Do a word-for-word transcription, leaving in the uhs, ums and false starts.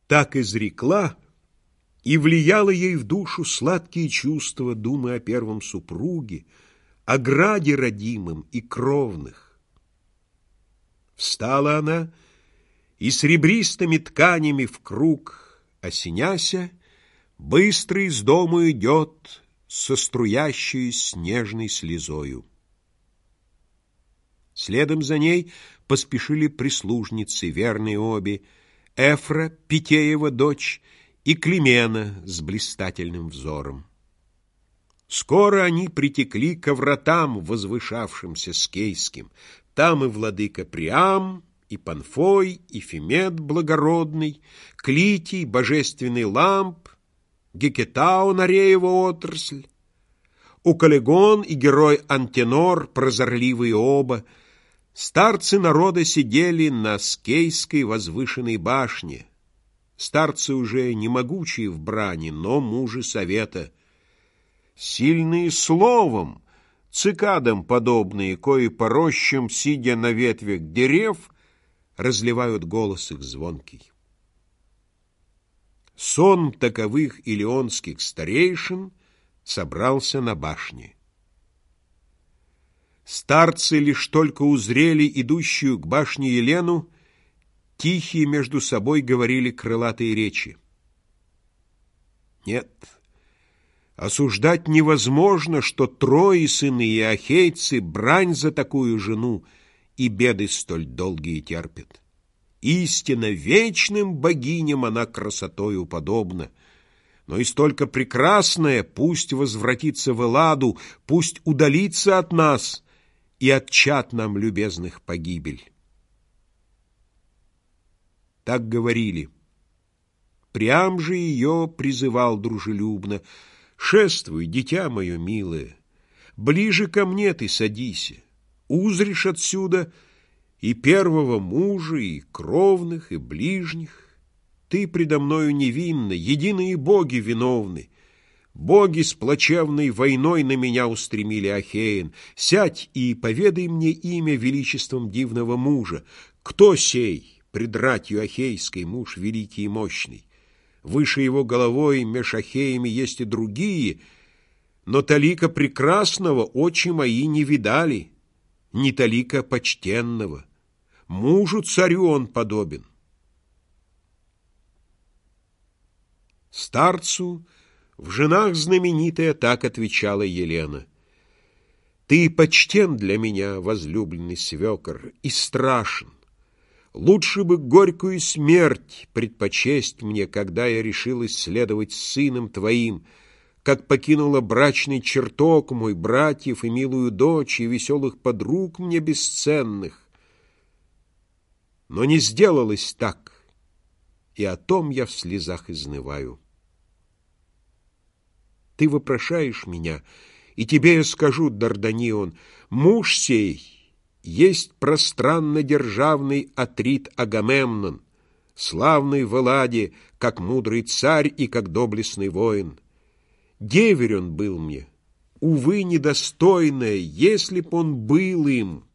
Так изрекла, и влияло ей в душу сладкие чувства, думы о первом супруге, о граде родимом и кровных. Встала она, и с ребристыми тканями в круг осеняся, быстро из дому идет со струящей снежной слезою. Следом за ней поспешили прислужницы, верные обе, Эфра, Питеева дочь, и Климена с блистательным взором. Скоро они притекли ко вратам, возвышавшимся скейским. Там и владыка Приам, и Панфой, и Фимед благородный, Клитий, божественный Ламп, Гекетау, Нареева отрасль, Укалегон и герой Антенор, прозорливые оба. Старцы народа сидели на скейской возвышенной башне. Старцы уже не могучие в брани, но мужи совета. Сильные словом, цикадам подобные, кои по рощам, сидя на ветвях дерев, разливают голос их звонкий. Сон таковых илионских старейшин собрался на башне. Старцы лишь только узрели идущую к башне Елену, тихие между собой говорили крылатые речи. Нет, осуждать невозможно, что Трои сыны и ахейцы брань за такую жену и беды столь долгие терпят. Истинно вечным богиням она красотою подобна, но и столько прекрасная пусть возвратится в Элладу, пусть удалится от нас и от чад нам любезных погибель. Так говорили. Приам же ее призывал дружелюбно: «Шествуй, дитя мое милое, ближе ко мне ты садися, узришь отсюда и первого мужа, и кровных, и ближних. Ты предо мною невинна, единые боги виновны. Боги с плачевной войной на меня устремили Ахеен. Сядь и поведай мне имя величеством дивного мужа. Кто сей пред ратью ахейской муж великий и мощный? Выше его головой меж ахеями есть и другие, но талика прекрасного очи мои не видали, ни талика почтенного. Мужу царю он подобен». Старцу в женах знаменитая так отвечала Елена: «Ты почтен для меня, возлюбленный свекор, и страшен. Лучше бы горькую смерть предпочесть мне, когда я решилась следовать с сыном твоим, как покинула брачный чертог мой, братьев и милую дочь, и веселых подруг мне бесценных. Но не сделалось так, и о том я в слезах изнываю. Ты вопрошаешь меня, и тебе я скажу, Дарданион, муж сей есть пространно-державный Атрит Агамемнон, славный в Элладе, как мудрый царь и как доблестный воин. Деверь он был мне, увы, недостойная, если б он был им».